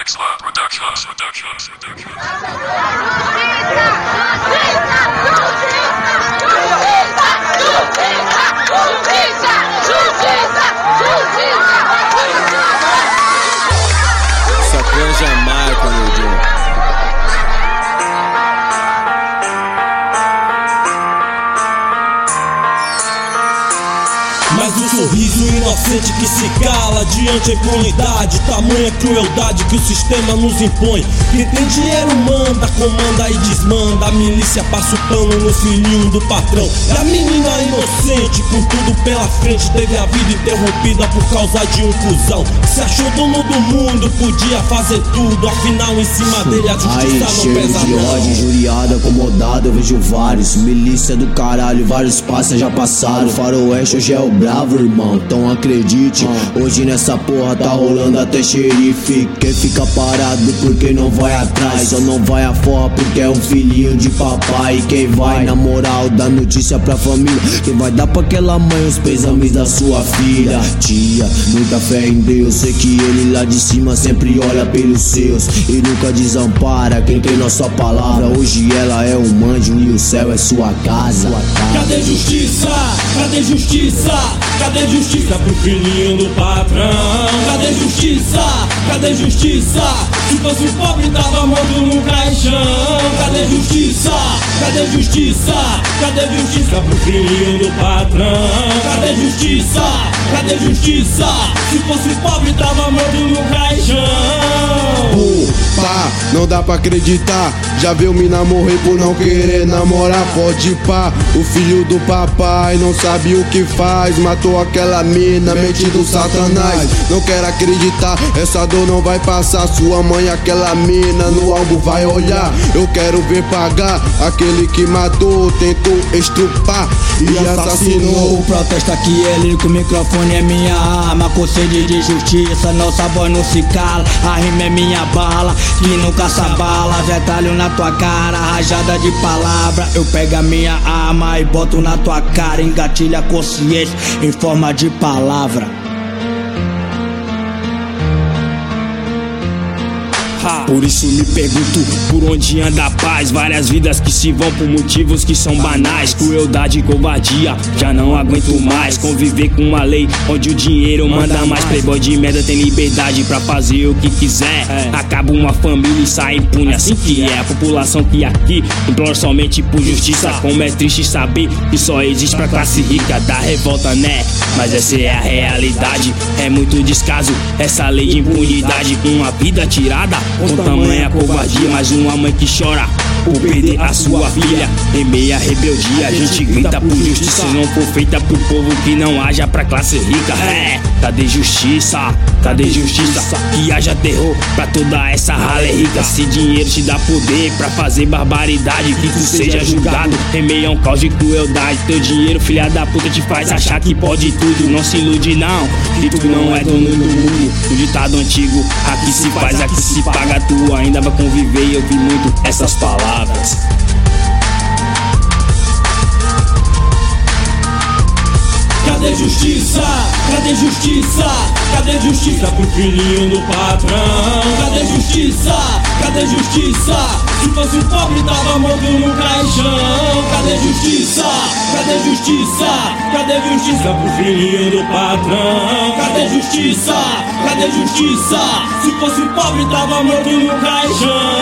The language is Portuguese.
Isso aqui é Jamaica, meu Deus. Mas o sorriso inocente que se cala diante a impunidade, tamanha crueldade que o sistema nos impõe. Quem tem dinheiro manda, comanda e desmanda. A milícia passa o pano no filhinho do patrão. E a menina inocente, com tudo pela frente, teve a vida interrompida por causa de um cuzão. Se achou dono do mundo, podia fazer tudo, afinal em cima dele a justiça não pesa de não. ódio, injuriado, acomodado, eu vejo vários. Milícia do caralho, vários passos já passaram. Faroeste hoje é o bravo, irmão, então acredite. Hoje nessa porra tá rolando até xerife. Quem fica parado porque não vai atrás, só não vai afora porque é um filhinho de papai. Quem vai na moral dá notícia pra família, quem vai dar pra aquela mãe os pesames da sua filha. Tia, muita fé em Deus, sei que ele lá de cima sempre olha pelos seus e nunca desampara quem tem nossa palavra. Hoje ela é um anjo e o céu é sua casa. Cadê justiça? Cadê justiça? Cadê justiça pro filhinho do patrão? Cadê justiça? Cadê justiça? Se fosse pobre tava morto no caixão. Cadê justiça? Cadê justiça? Cadê justiça pro filhinho do patrão? Cadê justiça? Cadê justiça? Se fosse pobre tava morto no caixão. Pá, não dá pra acreditar, já viu mina morrer por não querer namorar. Pode pá, o filho do papai não sabe o que faz, matou aquela mina, mente do satanás. Não quero acreditar, essa dor não vai passar. Sua mãe, aquela mina, no álbum vai olhar. Eu quero ver pagar aquele que matou, tentou estrupar e assassinou. O protesto aqui é lírico, o microfone é minha arma. Com sede de justiça, nossa voz não se cala. A rima é minha bala, que nunca se abala. Retalho na tua cara, rajada de palavra. Eu pego a minha arma e boto na tua cara. Engatilha a consciência em forma de palavra. Por isso me pergunto por onde anda a paz. Várias vidas que se vão por motivos que são banais. Crueldade e covardia, já não aguento mais conviver com uma lei onde o dinheiro manda mais. Playboy de merda tem liberdade pra fazer o que quiser. Acaba uma família e sai impune, assim que é. A população que aqui implora somente por justiça. Como é triste saber que só existe pra classe rica. Dá revolta, né? Mas essa é a realidade. É muito descaso essa lei de impunidade. Com a vida tirada, com tamanha covardia. Mais uma mãe que chora por perder a sua filha. Em meia rebeldia, a gente grita por justiça. Se não for feita pro povo, que não haja pra classe rica. Cadê justiça? Cadê justiça? Que haja terror pra toda essa ralé rica. Se dinheiro te dá poder pra fazer barbaridade, que tu seja julgado em meio a um caos de crueldade. Teu dinheiro, filha da puta, te faz achar que pode tudo. Não se ilude não, que tu não é dono do mundo. O ditado antigo, aqui se faz, aqui se paga. Tu ainda vai conviver e ouvir muito essas palavras. Cadê justiça? Cadê justiça? Cadê justiça pro filhinho do patrão? Cadê justiça? Cadê justiça? Se fosse pobre tava morto no caixão. Cadê justiça? Cadê justiça? Cadê justiça pro filhinho do patrão? Cadê justiça? Cadê justiça? Se fosse pobre tava morto no caixão.